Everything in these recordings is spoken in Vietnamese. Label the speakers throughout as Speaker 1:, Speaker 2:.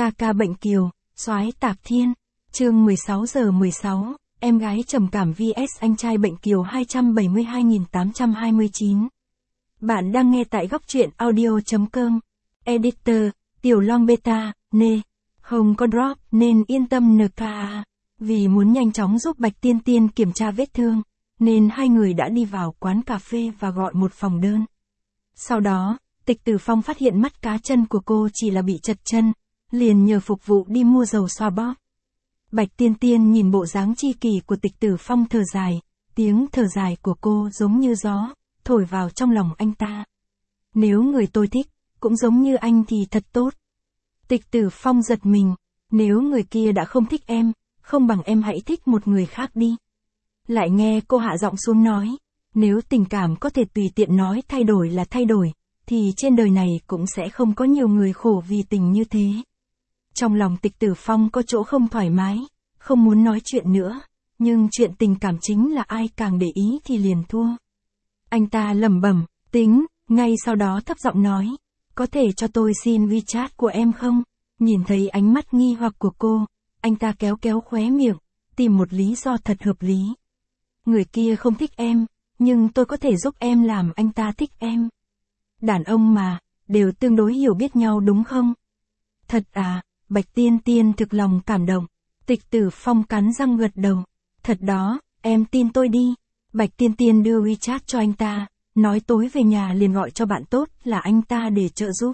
Speaker 1: Ca ca bệnh kiều, soái Tạp Thiên. Chương 16 giờ 16, em gái trầm cảm vs anh trai bệnh kiều 272.829. Bạn đang nghe tại góc truyện audio.com. Editor, Tiểu Long Beta, nê. Không có drop nên yên tâm NKA. Vì muốn nhanh chóng giúp Bạch Tiên Tiên kiểm tra vết thương, nên hai người đã đi vào quán cà phê và gọi một phòng đơn. Sau đó, Tịch Tử Phong phát hiện mắt cá chân của cô chỉ là bị trật chân, liền nhờ phục vụ đi mua dầu xoa bóp. Bạch Tiên Tiên nhìn bộ dáng chi kỷ của Tịch Tử Phong thở dài, tiếng thở dài của cô giống như gió, thổi vào trong lòng anh ta. Nếu người tôi thích, cũng giống như anh thì thật tốt. Tịch Tử Phong giật mình, nếu người kia đã không thích em, không bằng em hãy thích một người khác đi. Lại nghe cô hạ giọng xuống nói, nếu tình cảm có thể tùy tiện nói thay đổi là thay đổi, thì trên đời này cũng sẽ không có nhiều người khổ vì tình như thế. Trong lòng Tịch Tử Phong có chỗ không thoải mái, không muốn nói chuyện nữa, nhưng chuyện tình cảm chính là ai càng để ý thì liền thua. Anh ta lẩm bẩm, tính, ngay sau đó thấp giọng nói, có thể cho tôi xin WeChat của em không? Nhìn thấy ánh mắt nghi hoặc của cô, anh ta kéo kéo khóe miệng, tìm một lý do thật hợp lý. Người kia không thích em, nhưng tôi có thể giúp em làm anh ta thích em. Đàn ông mà, đều tương đối hiểu biết nhau đúng không? Thật à, Bạch Tiên Tiên thực lòng cảm động. Tịch Tử Phong cắn răng gật đầu. Thật đó, em tin tôi đi. Bạch Tiên Tiên đưa WeChat cho anh ta, nói tối về nhà liền gọi cho bạn tốt là anh ta để trợ giúp.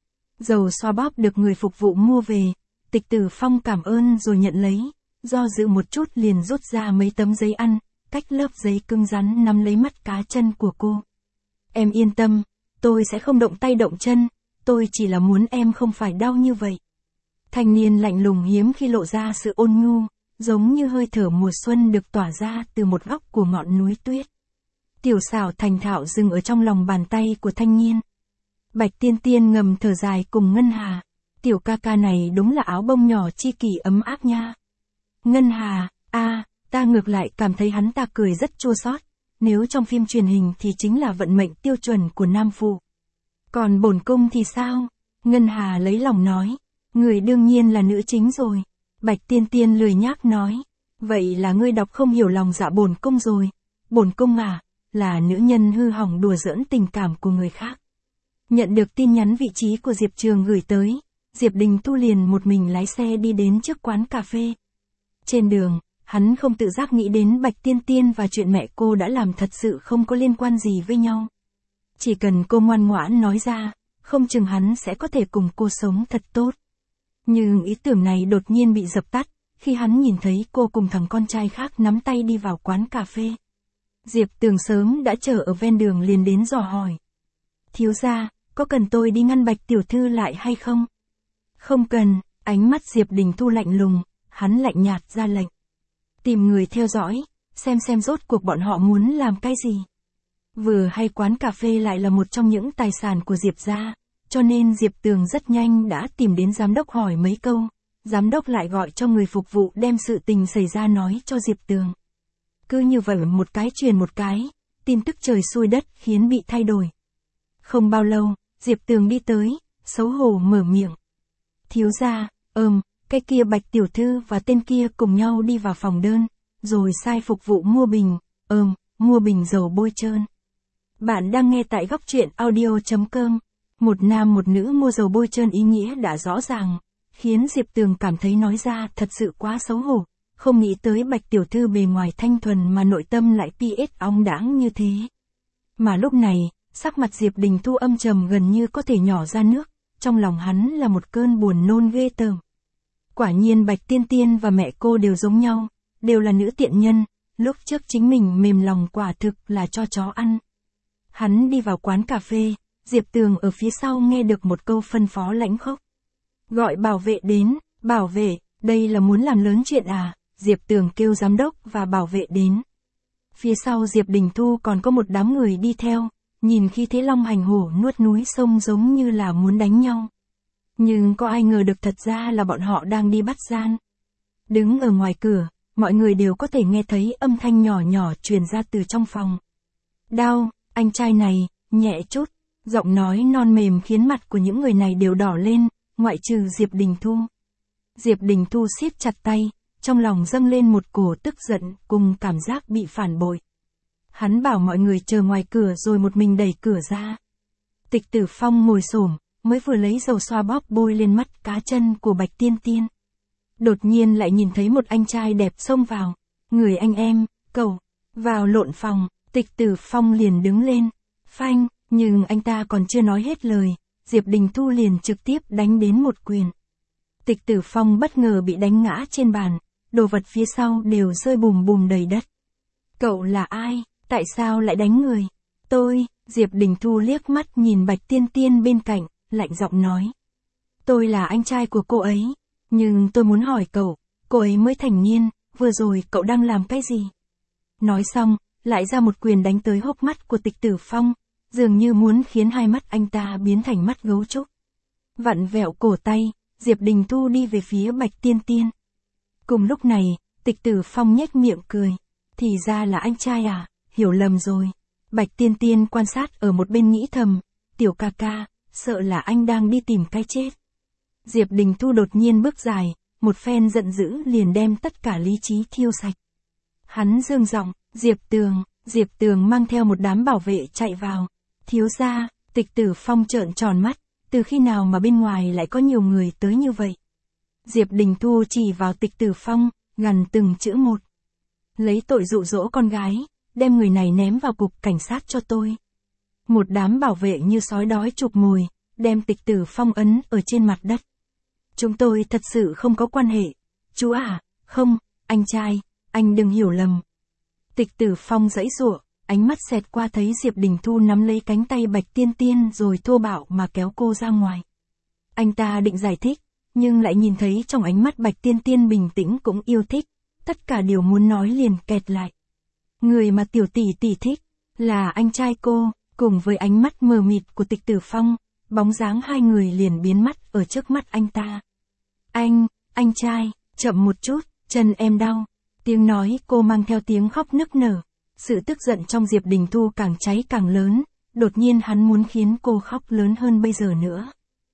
Speaker 1: Dầu xoa bóp được người phục vụ mua về, Tịch Tử Phong cảm ơn rồi nhận lấy, do dự một chút liền rút ra mấy tấm giấy ăn, cách lớp giấy cứng rắn nắm lấy mắt cá chân của cô. Em yên tâm, tôi sẽ không động tay động chân, tôi chỉ là muốn em không phải đau như vậy. Thanh niên lạnh lùng hiếm khi lộ ra sự ôn nhu, giống như hơi thở mùa xuân được tỏa ra từ một góc của ngọn núi tuyết. Tiểu xảo thành thạo dừng ở trong lòng bàn tay của thanh niên. Bạch Tiên Tiên ngầm thở dài cùng Ngân Hà. Tiểu ca ca này đúng là áo bông nhỏ chi kỷ ấm áp nha. Ngân Hà, ta ngược lại cảm thấy hắn ta cười rất chua xót. Nếu trong phim truyền hình thì chính là vận mệnh tiêu chuẩn của nam phụ. Còn bổn cung thì sao? Ngân Hà lấy lòng nói. Người đương nhiên là nữ chính rồi. Bạch Tiên Tiên lười nhác nói. Vậy là ngươi đọc không hiểu lòng dạ bổn cung rồi. Bổn cung à, là nữ nhân hư hỏng đùa giỡn tình cảm của người khác. Nhận được tin nhắn vị trí của Diệp Trường gửi tới, Diệp Đình Thu liền một mình lái xe đi đến trước quán cà phê. Trên đường, hắn không tự giác nghĩ đến Bạch Tiên Tiên và chuyện mẹ cô đã làm thật sự không có liên quan gì với nhau. Chỉ cần cô ngoan ngoãn nói ra, không chừng hắn sẽ có thể cùng cô sống thật tốt. Nhưng ý tưởng này đột nhiên bị dập tắt, khi hắn nhìn thấy cô cùng thằng con trai khác nắm tay đi vào quán cà phê. Diệp Tường sớm đã chờ ở ven đường liền đến dò hỏi. Thiếu gia, có cần tôi đi ngăn Bạch tiểu thư lại hay không? Không cần, ánh mắt Diệp Đình Thu lạnh lùng, hắn lạnh nhạt ra lệnh. Tìm người theo dõi, xem rốt cuộc bọn họ muốn làm cái gì. Vừa hay quán cà phê lại là một trong những tài sản của Diệp gia, cho nên Diệp Tường rất nhanh đã tìm đến giám đốc hỏi mấy câu. Giám đốc lại gọi cho người phục vụ đem sự tình xảy ra nói cho Diệp Tường. Cứ như vậy một cái truyền một cái, tin tức trời xui đất khiến bị thay đổi. Không bao lâu, Diệp Tường đi tới, xấu hổ mở miệng. Thiếu gia, cái kia Bạch tiểu thư và tên kia cùng nhau đi vào phòng đơn, rồi sai phục vụ mua bình dầu bôi trơn. Bạn đang nghe tại góc truyện audio.com. Một nam một nữ mua dầu bôi trơn ý nghĩa đã rõ ràng, khiến Diệp Tường cảm thấy nói ra thật sự quá xấu hổ, không nghĩ tới Bạch tiểu thư bề ngoài thanh thuần mà nội tâm lại PS ong đãng như thế. Mà lúc này, sắc mặt Diệp Đình Thu âm trầm gần như có thể nhỏ ra nước, trong lòng hắn là một cơn buồn nôn ghê tởm. Quả nhiên Bạch Tiên Tiên và mẹ cô đều giống nhau, đều là nữ tiện nhân, lúc trước chính mình mềm lòng quả thực là cho chó ăn. Hắn đi vào quán cà phê, Diệp Tường ở phía sau nghe được một câu phân phó lãnh khốc. Gọi bảo vệ đến, bảo vệ, đây là muốn làm lớn chuyện à? Diệp Tường kêu giám đốc và bảo vệ đến. Phía sau Diệp Đình Thu còn có một đám người đi theo, nhìn khi thế long hành hổ nuốt núi sông giống như là muốn đánh nhau. Nhưng có ai ngờ được thật ra là bọn họ đang đi bắt gian. Đứng ở ngoài cửa, mọi người đều có thể nghe thấy âm thanh nhỏ nhỏ truyền ra từ trong phòng. Đau, anh trai này, nhẹ chút. Giọng nói non mềm khiến mặt của những người này đều đỏ lên, ngoại trừ Diệp Đình Thu. Diệp Đình Thu siết chặt tay, trong lòng dâng lên một cổ tức giận cùng cảm giác bị phản bội. Hắn bảo mọi người chờ ngoài cửa rồi một mình đẩy cửa ra. Tịch Tử Phong ngồi xổm, mới vừa lấy dầu xoa bóp bôi lên mắt cá chân của Bạch Tiên Tiên. Đột nhiên lại nhìn thấy một anh trai đẹp xông vào. Người anh em, cậu, vào lộn phòng, Tịch Tử Phong liền đứng lên, phanh, nhưng anh ta còn chưa nói hết lời, Diệp Đình Thu liền trực tiếp đánh đến một quyền. Tịch Tử Phong bất ngờ bị đánh ngã trên bàn, đồ vật phía sau đều rơi bùm bùm đầy đất. Cậu là ai, tại sao lại đánh người? Tôi, Diệp Đình Thu liếc mắt nhìn Bạch Tiên Tiên bên cạnh, lạnh giọng nói. Tôi là anh trai của cô ấy, nhưng tôi muốn hỏi cậu, cô ấy mới thành niên, vừa rồi cậu đang làm cái gì? Nói xong, lại ra một quyền đánh tới hốc mắt của Tịch Tử Phong, dường như muốn khiến hai mắt anh ta biến thành mắt gấu trúc. Vặn vẹo cổ tay, Diệp Đình Thu đi về phía Bạch Tiên Tiên. Cùng lúc này, Tịch Tử Phong nhếch miệng cười. Thì ra là anh trai à, hiểu lầm rồi. Bạch Tiên Tiên quan sát ở một bên nghĩ thầm, tiểu ca ca, sợ là anh đang đi tìm cái chết. Diệp Đình Thu đột nhiên bước dài, một phen giận dữ liền đem tất cả lý trí thiêu sạch. Hắn dương giọng, Diệp Tường mang theo một đám bảo vệ chạy vào. Thiếu gia, Tịch Tử Phong trợn tròn mắt, từ khi nào mà bên ngoài lại có nhiều người tới như vậy? Diệp Đình Thu chỉ vào Tịch Tử Phong, gằn từng chữ một. Lấy tội dụ dỗ con gái, đem người này ném vào cục cảnh sát cho tôi. Một đám bảo vệ như sói đói chụp mồi, đem Tịch Tử Phong ấn ở trên mặt đất. Chúng tôi thật sự không có quan hệ. Chú à, không, anh trai, anh đừng hiểu lầm. Tịch Tử Phong giãy giụa, ánh mắt xẹt qua thấy Diệp Đình Thu nắm lấy cánh tay Bạch Tiên Tiên rồi thô bạo mà kéo cô ra ngoài. Anh ta định giải thích, nhưng lại nhìn thấy trong ánh mắt Bạch Tiên Tiên bình tĩnh cũng yêu thích, tất cả điều muốn nói liền kẹt lại. Người mà tiểu tỷ tỷ thích, là anh trai cô, cùng với ánh mắt mờ mịt của Tịch Tử Phong, bóng dáng hai người liền biến mất ở trước mắt anh ta. Anh trai, chậm một chút, chân em đau. Tiếng nói cô mang theo tiếng khóc nức nở. Sự tức giận trong Diệp Đình Thu càng cháy càng lớn, đột nhiên hắn muốn khiến cô khóc lớn hơn bây giờ nữa.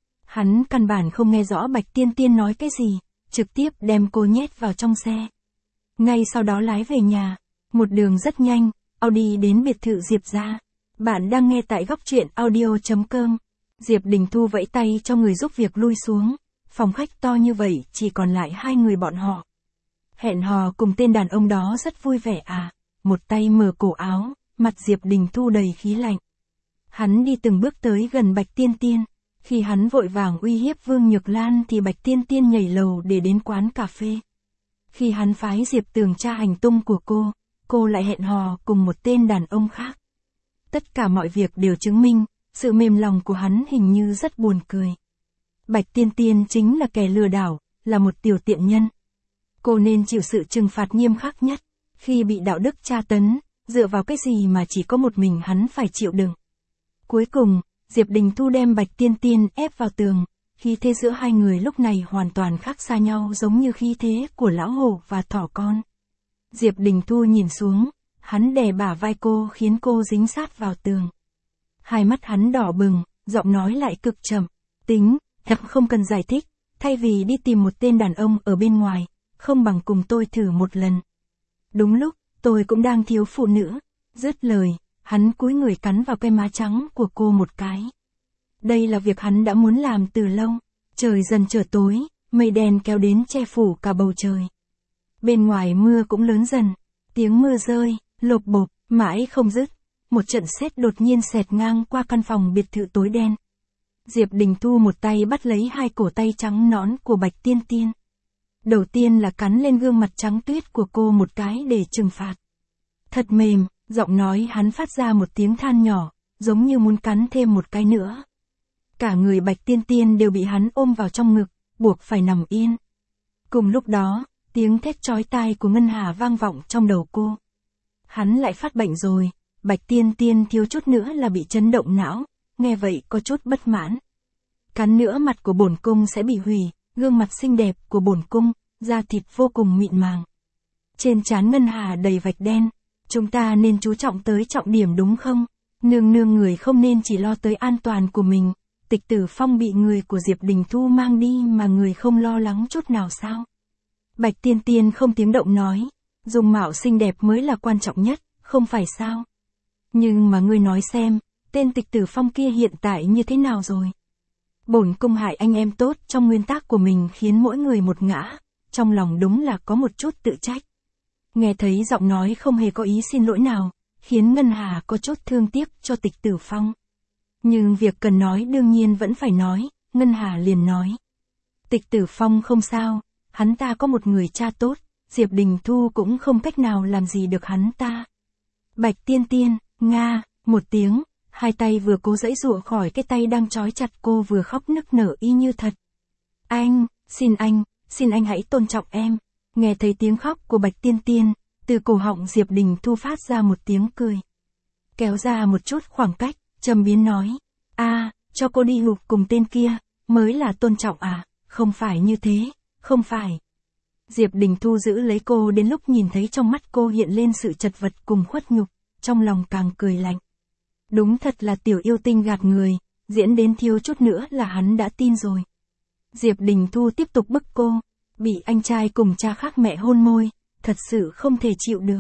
Speaker 1: Hắn căn bản không nghe rõ Bạch Tiên Tiên nói cái gì, trực tiếp đem cô nhét vào trong xe. Ngay sau đó lái về nhà, một đường rất nhanh, Audi đến biệt thự Diệp gia. Bạn đang nghe tại góc truyện audio.com. Diệp Đình Thu vẫy tay cho người giúp việc lui xuống, phòng khách to như vậy chỉ còn lại hai người bọn họ. Hẹn hò cùng tên đàn ông đó rất vui vẻ à, một tay mở cổ áo, mặt Diệp Đình Thu đầy khí lạnh. Hắn đi từng bước tới gần Bạch Tiên Tiên, khi hắn vội vàng uy hiếp Vương Nhược Lan thì Bạch Tiên Tiên nhảy lầu để đến quán cà phê. Khi hắn phái Diệp Tường tra hành tung của cô lại hẹn hò cùng một tên đàn ông khác. Tất cả mọi việc đều chứng minh, sự mềm lòng của hắn hình như rất buồn cười. Bạch Tiên Tiên chính là kẻ lừa đảo, là một tiểu tiện nhân. Cô nên chịu sự trừng phạt nghiêm khắc nhất, khi bị đạo đức tra tấn, dựa vào cái gì mà chỉ có một mình hắn phải chịu đựng. Cuối cùng, Diệp Đình Thu đem Bạch Tiên Tiên ép vào tường, khí thế giữa hai người lúc này hoàn toàn khác xa nhau giống như khí thế của lão hổ và thỏ con. Diệp Đình Thu nhìn xuống, hắn đè bả vai cô khiến cô dính sát vào tường. Hai mắt hắn đỏ bừng, giọng nói lại cực chậm, em không cần giải thích, thay vì đi tìm một tên đàn ông ở bên ngoài, không bằng cùng tôi thử một lần. Đúng lúc, tôi cũng đang thiếu phụ nữ. Dứt lời, hắn cúi người cắn vào cái má trắng của cô một cái. Đây là việc hắn đã muốn làm từ lâu. Trời dần trở tối, mây đen kéo đến che phủ cả bầu trời. Bên ngoài mưa cũng lớn dần, tiếng mưa rơi, lộp bộp, mãi không dứt. Một trận sét đột nhiên xẹt ngang qua căn phòng biệt thự tối đen. Diệp Đình Thu một tay bắt lấy hai cổ tay trắng nõn của Bạch Tiên Tiên. Đầu tiên là cắn lên gương mặt trắng tuyết của cô một cái để trừng phạt. Thật mềm, giọng nói hắn phát ra một tiếng than nhỏ, giống như muốn cắn thêm một cái nữa. Cả người Bạch Tiên Tiên đều bị hắn ôm vào trong ngực, buộc phải nằm yên. Cùng lúc đó, tiếng thét chói tai của Ngân Hà vang vọng trong đầu cô. Hắn lại phát bệnh rồi, Bạch Tiên Tiên thiếu chút nữa là bị chấn động não, nghe vậy có chút bất mãn. Cắn nữa mặt của bổn cung sẽ bị hủy, gương mặt xinh đẹp của bổn cung, da thịt vô cùng mịn màng. Trên trán Ngân Hà đầy vạch đen, chúng ta nên chú trọng tới trọng điểm đúng không? Nương người không nên chỉ lo tới an toàn của mình, Tịch Tử Phong bị người của Diệp Đình Thu mang đi mà người không lo lắng chút nào sao? Bạch Tiên Tiên không tiếng động nói, dung mạo xinh đẹp mới là quan trọng nhất, không phải sao? Nhưng mà ngươi nói xem, tên Tịch Tử Phong kia hiện tại như thế nào rồi? Bổn cung hại anh em tốt trong nguyên tắc của mình khiến mỗi người một ngã, trong lòng đúng là có một chút tự trách. Nghe thấy giọng nói không hề có ý xin lỗi nào, khiến Ngân Hà có chút thương tiếc cho Tịch Tử Phong. Nhưng việc cần nói đương nhiên vẫn phải nói, Ngân Hà liền nói. Tịch Tử Phong không sao, hắn ta có một người cha tốt, Diệp Đình Thu cũng không cách nào làm gì được hắn ta. Bạch Tiên Tiên, nga, một tiếng, hai tay vừa cố giãy giụa khỏi cái tay đang trói chặt cô vừa khóc nức nở y như thật. Anh, xin anh hãy tôn trọng em. Nghe thấy tiếng khóc của Bạch Tiên Tiên, từ cổ họng Diệp Đình Thu phát ra một tiếng cười. Kéo ra một chút khoảng cách, trầm biếm nói. Cho cô đi hụp cùng tên kia, mới là tôn trọng à, không phải như thế, không phải. Diệp Đình Thu giữ lấy cô đến lúc nhìn thấy trong mắt cô hiện lên sự chật vật cùng khuất nhục, trong lòng càng cười lạnh. Đúng thật là tiểu yêu tinh gạt người, diễn đến thiếu chút nữa là hắn đã tin rồi. Diệp Đình Thu tiếp tục bức cô, bị anh trai cùng cha khác mẹ hôn môi, thật sự không thể chịu được.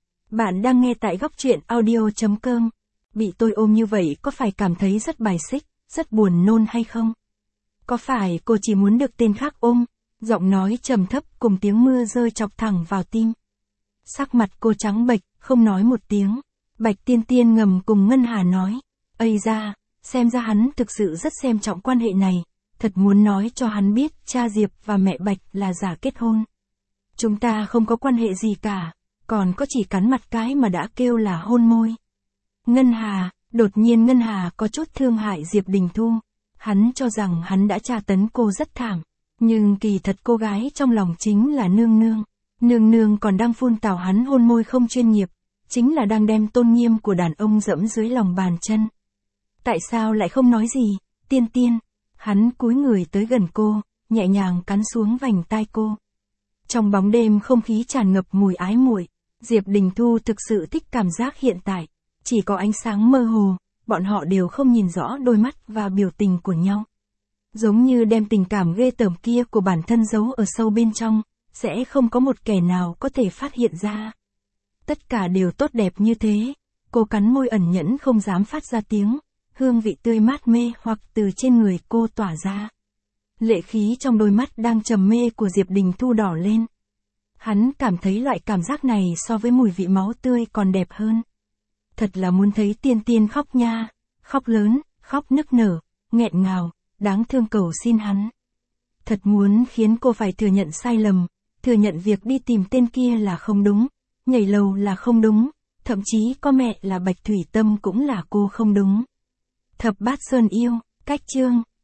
Speaker 1: Bạn đang nghe tại góc truyện audio.com. Bị tôi ôm như vậy có phải cảm thấy rất bài xích, rất buồn nôn hay không? Có phải cô chỉ muốn được tên khác ôm? Giọng nói trầm thấp cùng tiếng mưa rơi chọc thẳng vào tim. Sắc mặt cô trắng bệch, không nói một tiếng. Bạch Tiên Tiên ngầm cùng Ngân Hà nói. Ây da, xem ra hắn thực sự rất xem trọng quan hệ này. Thật muốn nói cho hắn biết cha Diệp và mẹ Bạch là giả kết hôn. Chúng ta không có quan hệ gì cả, còn có chỉ cắn mặt cái mà đã kêu là hôn môi. Ngân Hà, đột nhiên Ngân Hà có chút thương hại Diệp Đình Thu. Hắn cho rằng hắn đã tra tấn cô rất thảm. Nhưng kỳ thật cô gái trong lòng chính là Nương Nương. Nương Nương còn đang phun tào hắn hôn môi không chuyên nghiệp. Chính là đang đem tôn nghiêm của đàn ông dẫm dưới lòng bàn chân. Tại sao lại không nói gì, Tiên Tiên? Hắn cúi người tới gần cô, nhẹ nhàng cắn xuống vành tai cô. Trong bóng đêm không khí tràn ngập mùi ái muội. Diệp Đình Thu thực sự thích cảm giác hiện tại. Chỉ có ánh sáng mơ hồ, bọn họ đều không nhìn rõ đôi mắt và biểu tình của nhau. Giống như đem tình cảm ghê tởm kia của bản thân giấu ở sâu bên trong, sẽ không có một kẻ nào có thể phát hiện ra. Tất cả đều tốt đẹp như thế. Cô cắn môi ẩn nhẫn không dám phát ra tiếng. Hương vị tươi mát mê hoặc từ trên người cô tỏa ra. Lệ khí trong đôi mắt đang trầm mê của Diệp Đình Thu đỏ lên. Hắn cảm thấy loại cảm giác này so với mùi vị máu tươi còn đẹp hơn. Thật là muốn thấy Tiên Tiên khóc nha. Khóc lớn, khóc nức nở, nghẹn ngào, đáng thương cầu xin hắn. Thật muốn khiến cô phải thừa nhận sai lầm, thừa nhận việc đi tìm tên kia là không đúng, nhảy lầu là không đúng, thậm chí có mẹ là Bạch Thủy Tâm cũng là cô không đúng. Thập Bát Sơn Yêu, cách chương